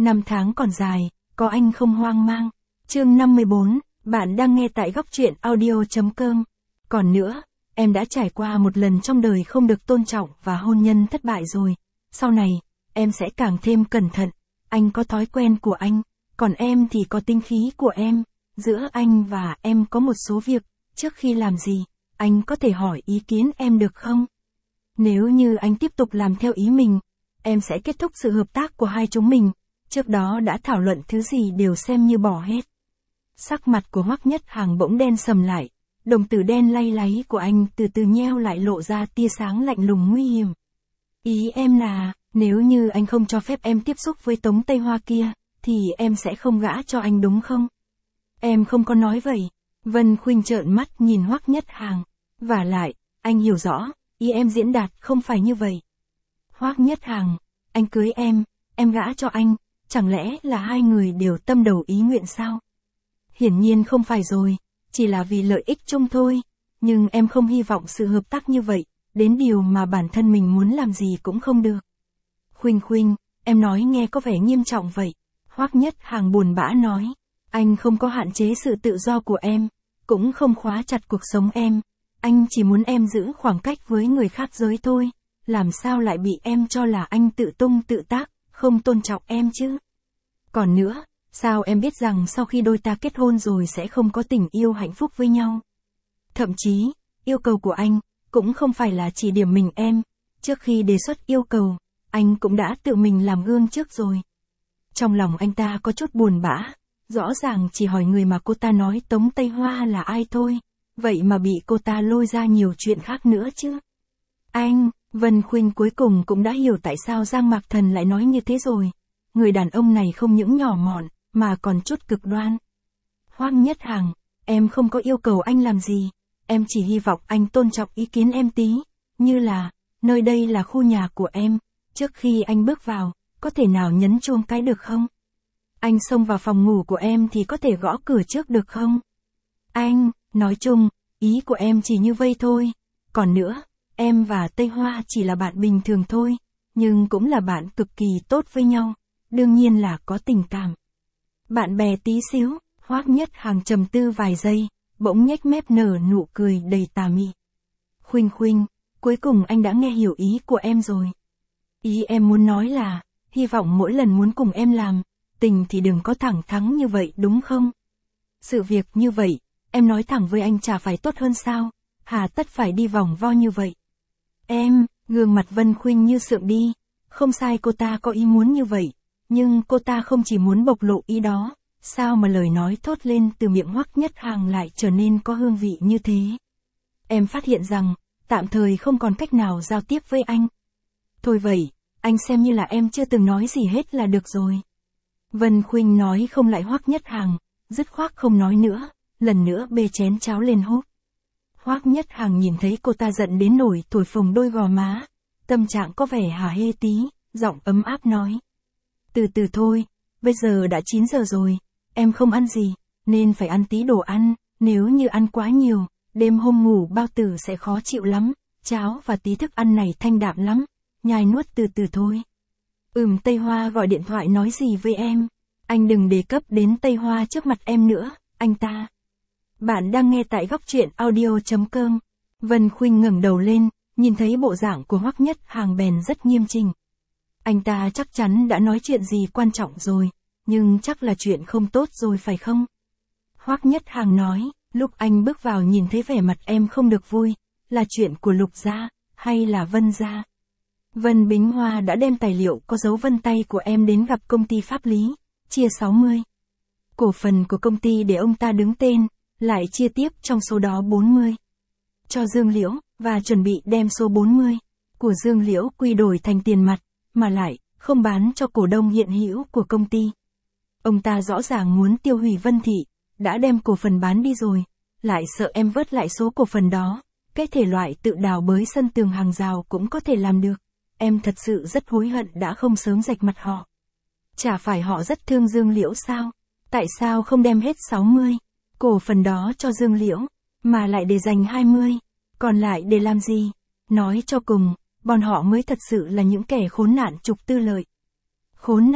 Năm tháng còn dài, có anh không hoang mang. Chương 54, bạn đang nghe tại góc truyện audio.com. Còn nữa, em đã trải qua một lần trong đời không được tôn trọng và hôn nhân thất bại rồi. Sau này, em sẽ càng thêm cẩn thận. Anh có thói quen của anh, còn em thì có tính khí của em. Giữa anh và em có một số việc, trước khi làm gì, anh có thể hỏi ý kiến em được không? Nếu như anh tiếp tục làm theo ý mình, em sẽ kết thúc sự hợp tác của hai chúng mình. Trước đó đã thảo luận thứ gì đều xem như bỏ hết. Sắc mặt của Hoắc Nhất Hàng bỗng đen sầm lại, đồng tử đen lay láy của anh từ từ nheo lại lộ ra tia sáng lạnh lùng nguy hiểm. Ý em là, nếu như anh không cho phép em tiếp xúc với Tống Tây Hoa kia, thì em sẽ không gả cho anh đúng không? Em không có nói vậy. Vân Khuynh trợn mắt nhìn Hoắc Nhất Hàng. Vả lại, anh hiểu rõ, ý em diễn đạt không phải như vậy. Hoắc Nhất Hàng, anh cưới em gả cho anh, chẳng lẽ là hai người đều tâm đầu ý nguyện sao? Hiển nhiên không phải rồi, chỉ là vì lợi ích chung thôi, nhưng em không hy vọng sự hợp tác như vậy, đến điều mà bản thân mình muốn làm gì cũng không được. Khuynh Khuynh, em nói nghe có vẻ nghiêm trọng vậy. Hoắc Nhất Hàng buồn bã nói, anh không có hạn chế sự tự do của em, cũng không khóa chặt cuộc sống em, anh chỉ muốn em giữ khoảng cách với người khác giới thôi, làm sao lại bị em cho là anh tự tung tự tác, không tôn trọng em chứ? Còn nữa, sao em biết rằng sau khi đôi ta kết hôn rồi sẽ không có tình yêu hạnh phúc với nhau? Thậm chí, yêu cầu của anh, cũng không phải là chỉ điểm mình em, trước khi đề xuất yêu cầu, anh cũng đã tự mình làm gương trước rồi. Trong lòng anh ta có chút buồn bã, rõ ràng chỉ hỏi người mà cô ta nói Tống Tây Hoa là ai thôi, vậy mà bị cô ta lôi ra nhiều chuyện khác nữa chứ. Anh, Vân Khuynh cuối cùng cũng đã hiểu tại sao Giang Mạc Thần lại nói như thế rồi. Người đàn ông này không những nhỏ mọn, mà còn chút cực đoan. Hoắc Nhất Hàng, em không có yêu cầu anh làm gì, em chỉ hy vọng anh tôn trọng ý kiến em tí, như là, nơi đây là khu nhà của em, trước khi anh bước vào, có thể nào nhấn chuông cái được không? Anh xông vào phòng ngủ của em thì có thể gõ cửa trước được không? Anh, nói chung, ý của em chỉ như vây thôi. Còn nữa, em và Tây Hoa chỉ là bạn bình thường thôi, nhưng cũng là bạn cực kỳ tốt với nhau, đương nhiên là có tình cảm. Bạn bè tí xíu, Hoắc Nhất Hàng trầm tư vài giây, bỗng nhếch mép nở nụ cười đầy tà mị. Khuynh Khuynh, cuối cùng anh đã nghe hiểu ý của em rồi. Ý em muốn nói là, hy vọng mỗi lần muốn cùng em làm, tình thì đừng có thẳng thắn như vậy đúng không? Sự việc như vậy, em nói thẳng với anh chả phải tốt hơn sao, hà tất phải đi vòng vo như vậy. Em, gương mặt Vân Khuynh như sượng đi, không sai cô ta có ý muốn như vậy, nhưng cô ta không chỉ muốn bộc lộ ý đó, sao mà lời nói thốt lên từ miệng Hoắc Nhất Hàng lại trở nên có hương vị như thế. Em phát hiện rằng, tạm thời không còn cách nào giao tiếp với anh. Thôi vậy, anh xem như là em chưa từng nói gì hết là được rồi. Vân Khuynh nói không lại Hoắc Nhất Hàng, dứt khoát không nói nữa, lần nữa bê chén cháo lên húp. Hoắc Nhất Hàng nhìn thấy cô ta giận đến nổi thổi phồng đôi gò má, tâm trạng có vẻ hả hê tí, giọng ấm áp nói. Từ từ thôi, bây giờ đã 9 giờ rồi, em không ăn gì, nên phải ăn tí đồ ăn, nếu như ăn quá nhiều, đêm hôm ngủ bao tử sẽ khó chịu lắm, cháo và tí thức ăn này thanh đạm lắm, nhai nuốt từ từ thôi. Tây Hoa gọi điện thoại nói gì với em? Anh đừng đề cập đến Tây Hoa trước mặt em nữa, anh ta. Bạn đang nghe tại góc truyện audio.com. Vân Khuynh ngẩng đầu lên, nhìn thấy bộ dạng của Hoắc Nhất Hàng bèn rất nghiêm chỉnh. Anh ta chắc chắn đã nói chuyện gì quan trọng rồi, nhưng chắc là chuyện không tốt rồi phải không? Hoắc Nhất Hàng nói, lúc anh bước vào nhìn thấy vẻ mặt em không được vui, là chuyện của Lục gia, hay là Vân gia? Vân Bính Hoa đã đem tài liệu có dấu vân tay của em đến gặp công ty pháp lý, chia 60. Cổ phần của công ty để ông ta đứng tên, lại chia tiếp trong số đó 40. Cho Dương Liễu, và chuẩn bị đem số 40 của Dương Liễu quy đổi thành tiền mặt, mà lại, không bán cho cổ đông hiện hữu của công ty. Ông ta rõ ràng muốn tiêu hủy Vân Thị, đã đem cổ phần bán đi rồi, lại sợ em vớt lại số cổ phần đó, cái thể loại tự đào bới sân tường hàng rào cũng có thể làm được. Em thật sự rất hối hận đã không sớm rạch mặt họ. Chả phải họ rất thương Dương Liễu sao? Tại sao không đem hết 60 cổ phần đó cho Dương Liễu, mà lại để dành 20, còn lại để làm gì? Nói cho cùng, bọn họ mới thật sự là những kẻ khốn nạn trục tư lợi.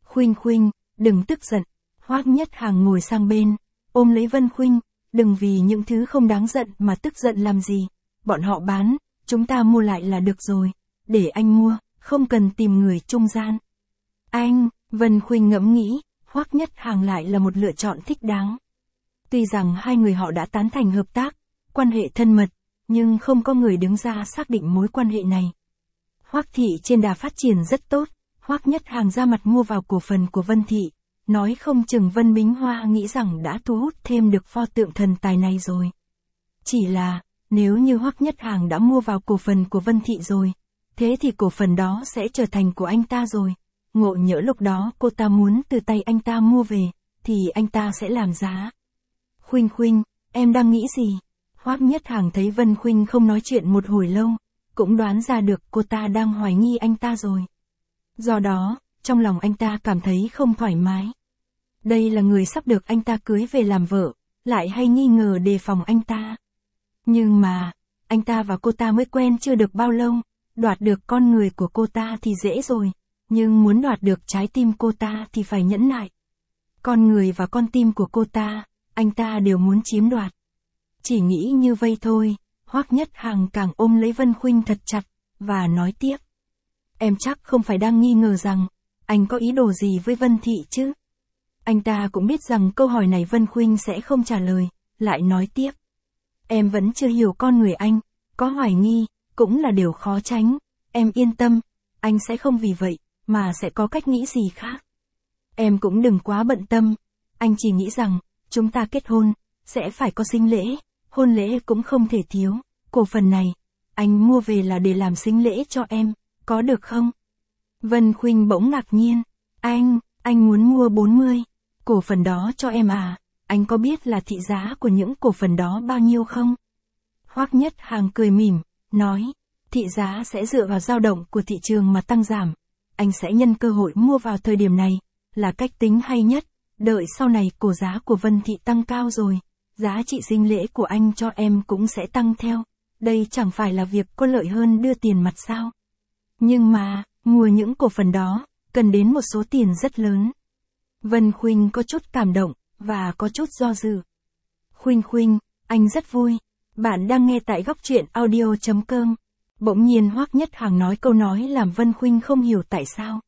Khuynh Khuynh, đừng tức giận. Hoắc Nhất Hàng ngồi sang bên, ôm lấy Vân Khuynh, đừng vì những thứ không đáng giận mà tức giận làm gì. Bọn họ bán, chúng ta mua lại là được rồi. Để anh mua, không cần tìm người trung gian. Anh, Vân Khuynh ngẫm nghĩ, Hoắc Nhất Hàng lại là một lựa chọn thích đáng. Tuy rằng hai người họ đã tán thành hợp tác, quan hệ thân mật, nhưng không có người đứng ra xác định mối quan hệ này. Hoắc thị trên đà phát triển rất tốt, Hoắc Nhất Hàng ra mặt mua vào cổ phần của Vân thị, nói không chừng Vân Bính Hoa nghĩ rằng đã thu hút thêm được pho tượng thần tài này rồi. Chỉ là, nếu như Hoắc Nhất Hàng đã mua vào cổ phần của Vân thị rồi, thế thì cổ phần đó sẽ trở thành của anh ta rồi. Ngộ nhỡ lúc đó cô ta muốn từ tay anh ta mua về, thì anh ta sẽ làm giá. Khuynh Khuynh, em đang nghĩ gì? Hoắc Nhất Hàng thấy Vân Khuynh không nói chuyện một hồi lâu, cũng đoán ra được cô ta đang hoài nghi anh ta rồi. Do đó, trong lòng anh ta cảm thấy không thoải mái. Đây là người sắp được anh ta cưới về làm vợ, lại hay nghi ngờ đề phòng anh ta. Nhưng mà, anh ta và cô ta mới quen chưa được bao lâu, đoạt được con người của cô ta thì dễ rồi, nhưng muốn đoạt được trái tim cô ta thì phải nhẫn nại. Con người và con tim của cô ta, anh ta đều muốn chiếm đoạt. Chỉ nghĩ như vây thôi, Hoắc Nhất Hàng càng ôm lấy Vân Khuynh thật chặt, và nói tiếp. Em chắc không phải đang nghi ngờ rằng, anh có ý đồ gì với Vân thị chứ? Anh ta cũng biết rằng câu hỏi này Vân Khuynh sẽ không trả lời, lại nói tiếp. Em vẫn chưa hiểu con người anh, có hoài nghi, cũng là điều khó tránh, em yên tâm, anh sẽ không vì vậy, mà sẽ có cách nghĩ gì khác. Em cũng đừng quá bận tâm, anh chỉ nghĩ rằng, chúng ta kết hôn, sẽ phải có sính lễ, hôn lễ cũng không thể thiếu, cổ phần này, anh mua về là để làm sính lễ cho em, có được không? Vân Khuynh bỗng ngạc nhiên, anh muốn mua 40, cổ phần đó cho em à, anh có biết là thị giá của những cổ phần đó bao nhiêu không? Hoắc Nhất Hàng cười mỉm, nói, thị giá sẽ dựa vào dao động của thị trường mà tăng giảm, anh sẽ nhân cơ hội mua vào thời điểm này, là cách tính hay nhất, đợi sau này cổ giá của Vân thị tăng cao rồi, giá trị sính lễ của anh cho em cũng sẽ tăng theo, đây chẳng phải là việc có lợi hơn đưa tiền mặt sao? Nhưng mà, mua những cổ phần đó, cần đến một số tiền rất lớn. Vân Khuynh có chút cảm động, và có chút do dự. Khuynh Khuynh, anh rất vui. Bạn đang nghe tại góc truyện audio.com. Bỗng nhiên Hoắc Nhất Hàng nói câu nói làm Vân Khuynh không hiểu tại sao.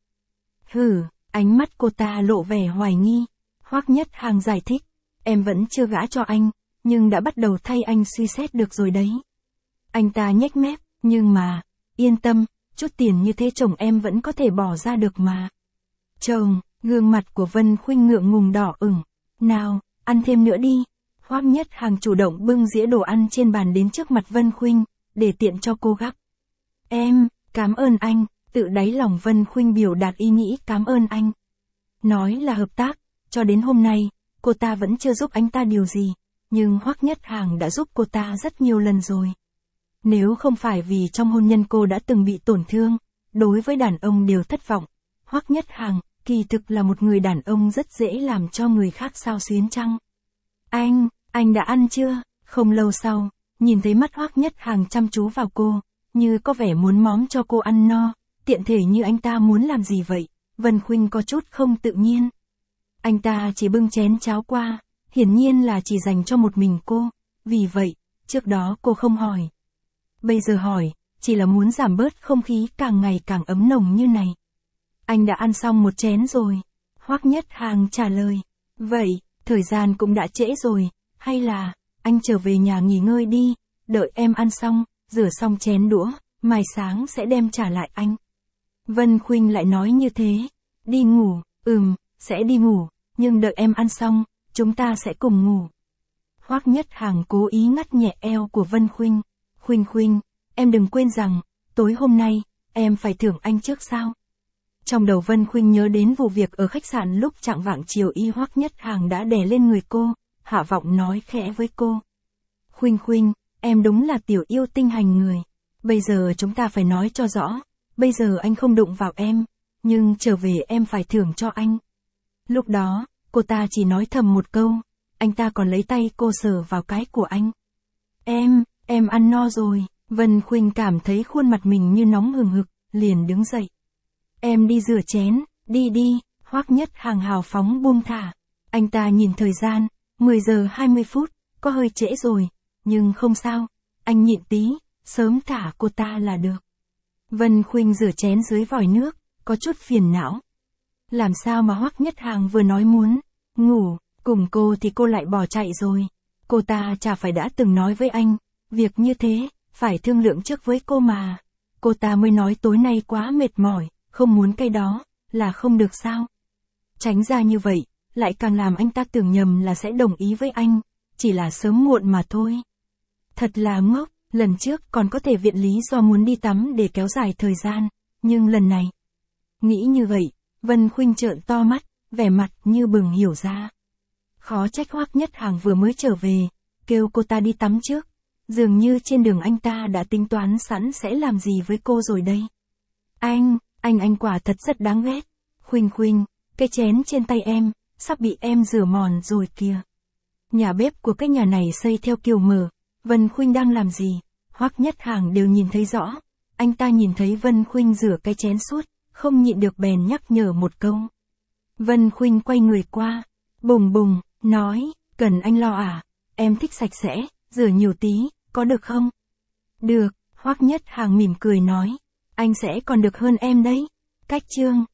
Ánh mắt cô ta lộ vẻ hoài nghi. Hoắc Nhất Hàng giải thích, em vẫn chưa gả cho anh, nhưng đã bắt đầu thay anh suy xét được rồi đấy. Anh ta nhếch mép, nhưng mà, yên tâm, chút tiền như thế chồng em vẫn có thể bỏ ra được mà. Chồng, gương mặt của Vân Khuynh ngượng ngùng đỏ ửng. Nào, ăn thêm nữa đi. Hoắc Nhất Hàng chủ động bưng dĩa đồ ăn trên bàn đến trước mặt Vân Khuynh, để tiện cho cô gắp. Em, cảm ơn anh, tự đáy lòng Vân Khuynh biểu đạt ý nghĩ cảm ơn anh. Nói là hợp tác, cho đến hôm nay, cô ta vẫn chưa giúp anh ta điều gì, nhưng Hoắc Nhất Hàng đã giúp cô ta rất nhiều lần rồi. Nếu không phải vì trong hôn nhân cô đã từng bị tổn thương, đối với đàn ông đều thất vọng, Hoắc Nhất Hàng, kỳ thực là một người đàn ông rất dễ làm cho người khác xao xuyến chăng? Anh đã ăn chưa? Không lâu sau, nhìn thấy mắt Hoắc Nhất Hàng chăm chú vào cô, như có vẻ muốn móm cho cô ăn no, tiện thể như anh ta muốn làm gì vậy, Vân Khuynh có chút không tự nhiên. Anh ta chỉ bưng chén cháo qua, hiển nhiên là chỉ dành cho một mình cô, vì vậy, trước đó cô không hỏi. Bây giờ hỏi, chỉ là muốn giảm bớt không khí càng ngày càng ấm nồng như này. Anh đã ăn xong một chén rồi. Hoắc Nhất Hàng trả lời. Vậy, thời gian cũng đã trễ rồi, hay là, anh trở về nhà nghỉ ngơi đi, đợi em ăn xong, rửa xong chén đũa, mai sáng sẽ đem trả lại anh. Vân Khuynh lại nói như thế. Đi ngủ, sẽ đi ngủ, nhưng đợi em ăn xong, chúng ta sẽ cùng ngủ. Hoắc Nhất Hàng cố ý ngắt nhẹ eo của Vân Khuynh. Khuynh, em đừng quên rằng, tối hôm nay, em phải thưởng anh trước sao? Trong đầu Vân Khuynh nhớ đến vụ việc ở khách sạn lúc chạng vạng chiều Hoắc Nhất Hàng đã đè lên người cô, hạ giọng nói khẽ với cô. Khuynh, em đúng là tiểu yêu tinh hành người. Bây giờ chúng ta phải nói cho rõ, bây giờ anh không đụng vào em, nhưng trở về em phải thưởng cho anh. Lúc đó, cô ta chỉ nói thầm một câu, anh ta còn lấy tay cô sờ vào cái của anh. Em ăn no rồi. Vân Khuynh cảm thấy khuôn mặt mình như nóng hừng hực, liền đứng dậy. Em đi rửa chén, đi. Hoắc Nhất Hàng hào phóng buông thả. Anh ta nhìn thời gian, 10 giờ 20 phút, có hơi trễ rồi, nhưng không sao, anh nhịn tí, sớm thả cô ta là được. Vân Khuynh rửa chén dưới vòi nước, có chút phiền não. Làm sao mà Hoắc Nhất Hàng vừa nói muốn ngủ cùng cô thì cô lại bỏ chạy rồi. Cô ta chả phải đã từng nói với anh, việc như thế, phải thương lượng trước với cô mà. Cô ta mới nói tối nay quá mệt mỏi, không muốn cái đó, là không được sao. Tránh ra như vậy, lại càng làm anh ta tưởng nhầm là sẽ đồng ý với anh, chỉ là sớm muộn mà thôi. Thật là ngốc, lần trước còn có thể viện lý do muốn đi tắm để kéo dài thời gian, nhưng lần này. Nghĩ như vậy, Vân Khuynh trợn to mắt, vẻ mặt như bừng hiểu ra. Khó trách Hoắc Nhất Hàng vừa mới trở về, kêu cô ta đi tắm trước. Dường như trên đường anh ta đã tính toán sẵn sẽ làm gì với cô rồi đây. Anh quả thật rất đáng ghét. Khuynh, cái chén trên tay em, sắp bị em rửa mòn rồi kìa. Nhà bếp của cái nhà này xây theo kiểu mở. Vân Khuynh đang làm gì, Hoắc Nhất Hàng đều nhìn thấy rõ. Anh ta nhìn thấy Vân Khuynh rửa cái chén suốt, không nhịn được bèn nhắc nhở một câu. Vân Khuynh quay người qua, bùng, nói, cần anh lo à, em thích sạch sẽ, rửa nhiều tí, có được không? Được, Hoắc Nhất Hàng mỉm cười nói, anh sẽ còn được hơn em đấy. Cách chương